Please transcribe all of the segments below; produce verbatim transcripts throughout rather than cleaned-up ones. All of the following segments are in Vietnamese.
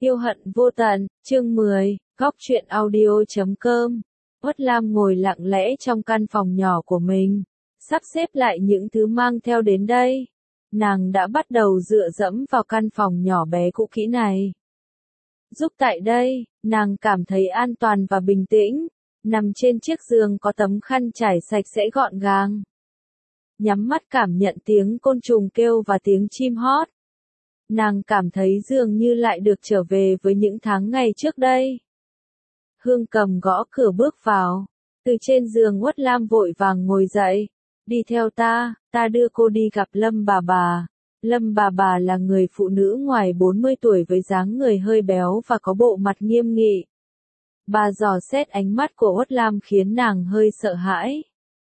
Yêu hận vô tận, chương mười, góc truyện audio chấm com. Uất Lam ngồi lặng lẽ trong căn phòng nhỏ của mình, sắp xếp lại những thứ mang theo đến đây. Nàng đã bắt đầu dựa dẫm vào căn phòng nhỏ bé cũ kỹ này. Giúp tại đây, nàng cảm thấy an toàn và bình tĩnh, nằm trên chiếc giường có tấm khăn trải sạch sẽ gọn gàng. Nhắm mắt cảm nhận tiếng côn trùng kêu và tiếng chim hót. Nàng cảm thấy dường như lại được trở về với những tháng ngày trước đây. Hương Cầm gõ cửa bước vào. Từ trên giường Uất Lam vội vàng ngồi dậy. Đi theo ta, ta đưa cô đi gặp Lâm bà bà. Lâm bà bà là người phụ nữ ngoài bốn mươi tuổi với dáng người hơi béo và có bộ mặt nghiêm nghị. Bà dò xét ánh mắt của Uất Lam khiến nàng hơi sợ hãi.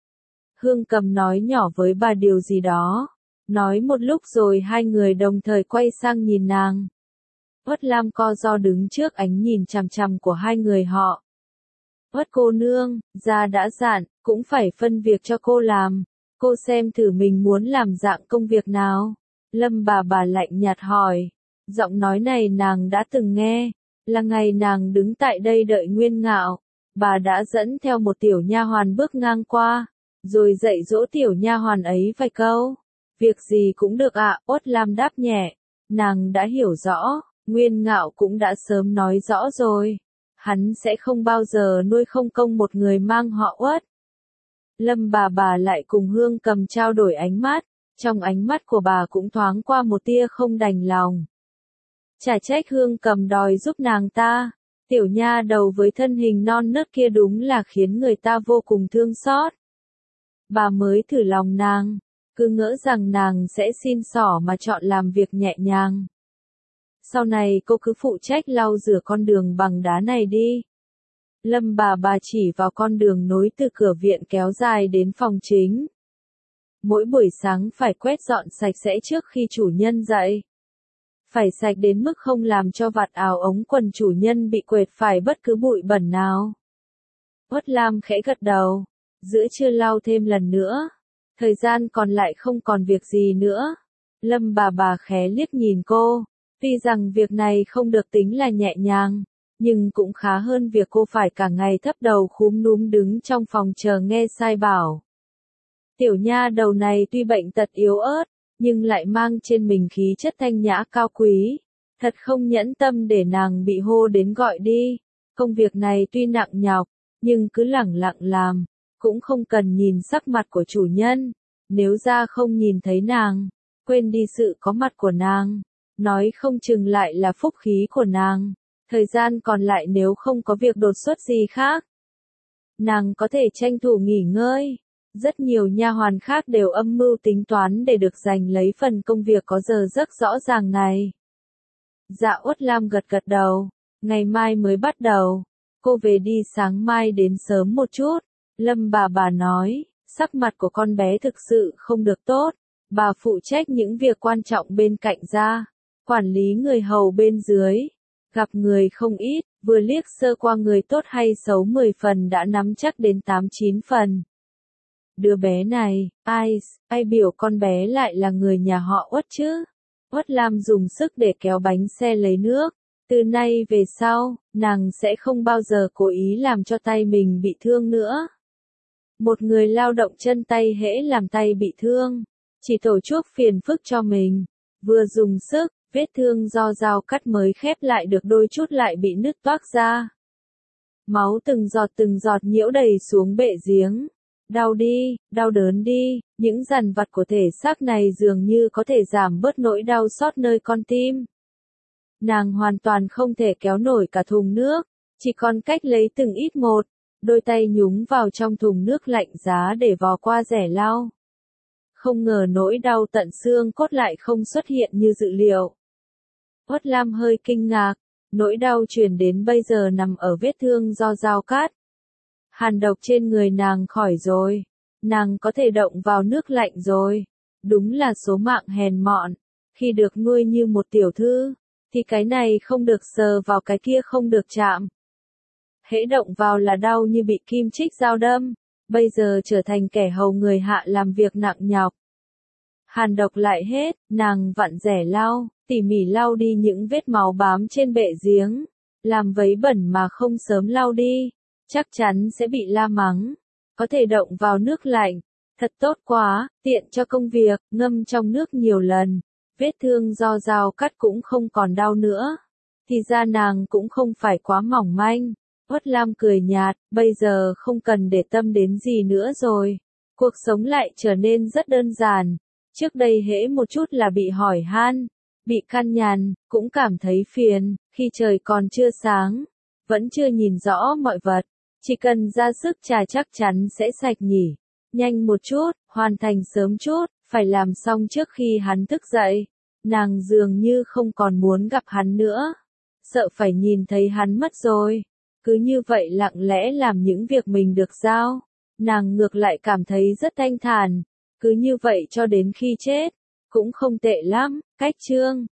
Hương Cầm nói nhỏ với bà điều gì đó. Nói một lúc rồi hai người đồng thời quay sang nhìn nàng. Uất Lam co ro đứng trước ánh nhìn chằm chằm của hai người họ. Uất cô nương, gia đã dặn, cũng phải phân việc cho cô làm. Cô xem thử mình muốn làm dạng công việc nào. Lâm bà bà lạnh nhạt hỏi. Giọng nói này nàng đã từng nghe. Là ngày nàng đứng tại đây đợi Nguyên Ngạo. Bà đã dẫn theo một tiểu nha hoàn bước ngang qua. Rồi dạy dỗ tiểu nha hoàn ấy vài câu. Việc gì cũng được ạ, à, Uất Lam đáp nhẹ. Nàng đã hiểu rõ, Nguyên Ngạo cũng đã sớm nói rõ rồi. Hắn sẽ không bao giờ nuôi không công một người mang họ Uất. Lâm bà bà lại cùng Hương Cầm trao đổi ánh mắt, trong ánh mắt của bà cũng thoáng qua một tia không đành lòng. Chả trách Hương Cầm đòi giúp nàng ta, tiểu nha đầu với thân hình non nớt kia đúng là khiến người ta vô cùng thương xót. Bà mới thử lòng nàng. Cứ ngỡ rằng nàng sẽ xin xỏ mà chọn làm việc nhẹ nhàng. Sau này cô cứ phụ trách lau rửa con đường bằng đá này đi. Lâm bà bà chỉ vào con đường nối từ cửa viện kéo dài đến phòng chính. Mỗi buổi sáng phải quét dọn sạch sẽ trước khi chủ nhân dậy. Phải sạch đến mức không làm cho vạt áo ống quần chủ nhân bị quệt phải bất cứ bụi bẩn nào. Uất Lam khẽ gật đầu. Giữa trưa lau thêm lần nữa. Thời gian còn lại không còn việc gì nữa. Lâm bà bà khé liếc nhìn cô. Tuy rằng việc này không được tính là nhẹ nhàng, nhưng cũng khá hơn việc cô phải cả ngày thấp đầu khúm núm đứng trong phòng chờ nghe sai bảo. Tiểu nha đầu này tuy bệnh tật yếu ớt, nhưng lại mang trên mình khí chất thanh nhã cao quý. Thật không nhẫn tâm để nàng bị hô đến gọi đi. Công việc này tuy nặng nhọc, nhưng cứ lẳng lặng làm. Cũng không cần nhìn sắc mặt của chủ nhân, nếu ra không nhìn thấy nàng, quên đi sự có mặt của nàng, nói không chừng lại là phúc khí của nàng, thời gian còn lại nếu không có việc đột xuất gì khác. Nàng có thể tranh thủ nghỉ ngơi, rất nhiều nha hoàn khác đều âm mưu tính toán để được giành lấy phần công việc có giờ giấc rõ ràng này. Dạ Uất Lam gật gật đầu, ngày mai mới bắt đầu, cô về đi sáng mai đến sớm một chút. Lâm bà bà nói, sắc mặt của con bé thực sự không được tốt, bà phụ trách những việc quan trọng bên cạnh ra, quản lý người hầu bên dưới, gặp người không ít, vừa liếc sơ qua người tốt hay xấu mười phần đã nắm chắc đến tám chín phần. Đứa bé này, ai, ai biểu con bé lại là người nhà họ Uất chứ? Uất Lam dùng sức để kéo bánh xe lấy nước. Từ nay về sau, nàng sẽ không bao giờ cố ý làm cho tay mình bị thương nữa. Một người lao động chân tay hễ làm tay bị thương, chỉ tổ chuốc phiền phức cho mình. Vừa dùng sức, vết thương do dao cắt mới khép lại được đôi chút lại bị nứt toác ra. Máu từng giọt từng giọt nhiễu đầy xuống bệ giếng. Đau đi, đau đớn đi, những dằn vặt của thể xác này dường như có thể giảm bớt nỗi đau xót nơi con tim. Nàng hoàn toàn không thể kéo nổi cả thùng nước, chỉ còn cách lấy từng ít một. Đôi tay nhúng vào trong thùng nước lạnh giá để vò qua rẻ lau. Không ngờ nỗi đau tận xương cốt lại không xuất hiện như dự liệu. Uất Lam hơi kinh ngạc, nỗi đau truyền đến bây giờ nằm ở vết thương do dao cắt. Hàn độc trên người nàng khỏi rồi, nàng có thể động vào nước lạnh rồi. Đúng là số mạng hèn mọn, khi được nuôi như một tiểu thư, thì cái này không được sờ vào cái kia không được chạm. Hễ động vào là đau như bị kim chích dao đâm, bây giờ trở thành kẻ hầu người hạ làm việc nặng nhọc. Hàn độc lại hết, nàng vặn rẻ lau, tỉ mỉ lau đi những vết máu bám trên bệ giếng. Làm vấy bẩn mà không sớm lau đi, chắc chắn sẽ bị la mắng. Có thể động vào nước lạnh, thật tốt quá, tiện cho công việc, ngâm trong nước nhiều lần. Vết thương do dao cắt cũng không còn đau nữa. Thì ra nàng cũng không phải quá mỏng manh. Uất Lam cười nhạt, bây giờ không cần để tâm đến gì nữa rồi. Cuộc sống lại trở nên rất đơn giản. Trước đây hễ một chút là bị hỏi han, bị căn nhằn, cũng cảm thấy phiền, khi trời còn chưa sáng, vẫn chưa nhìn rõ mọi vật. Chỉ cần ra sức trà chắc chắn sẽ sạch nhỉ. Nhanh một chút, hoàn thành sớm chút, phải làm xong trước khi hắn thức dậy. Nàng dường như không còn muốn gặp hắn nữa. Sợ phải nhìn thấy hắn mất rồi. Cứ như vậy lặng lẽ làm những việc mình được giao. Nàng ngược lại cảm thấy rất thanh thản. Cứ như vậy cho đến khi chết. Cũng không tệ lắm, cách chương.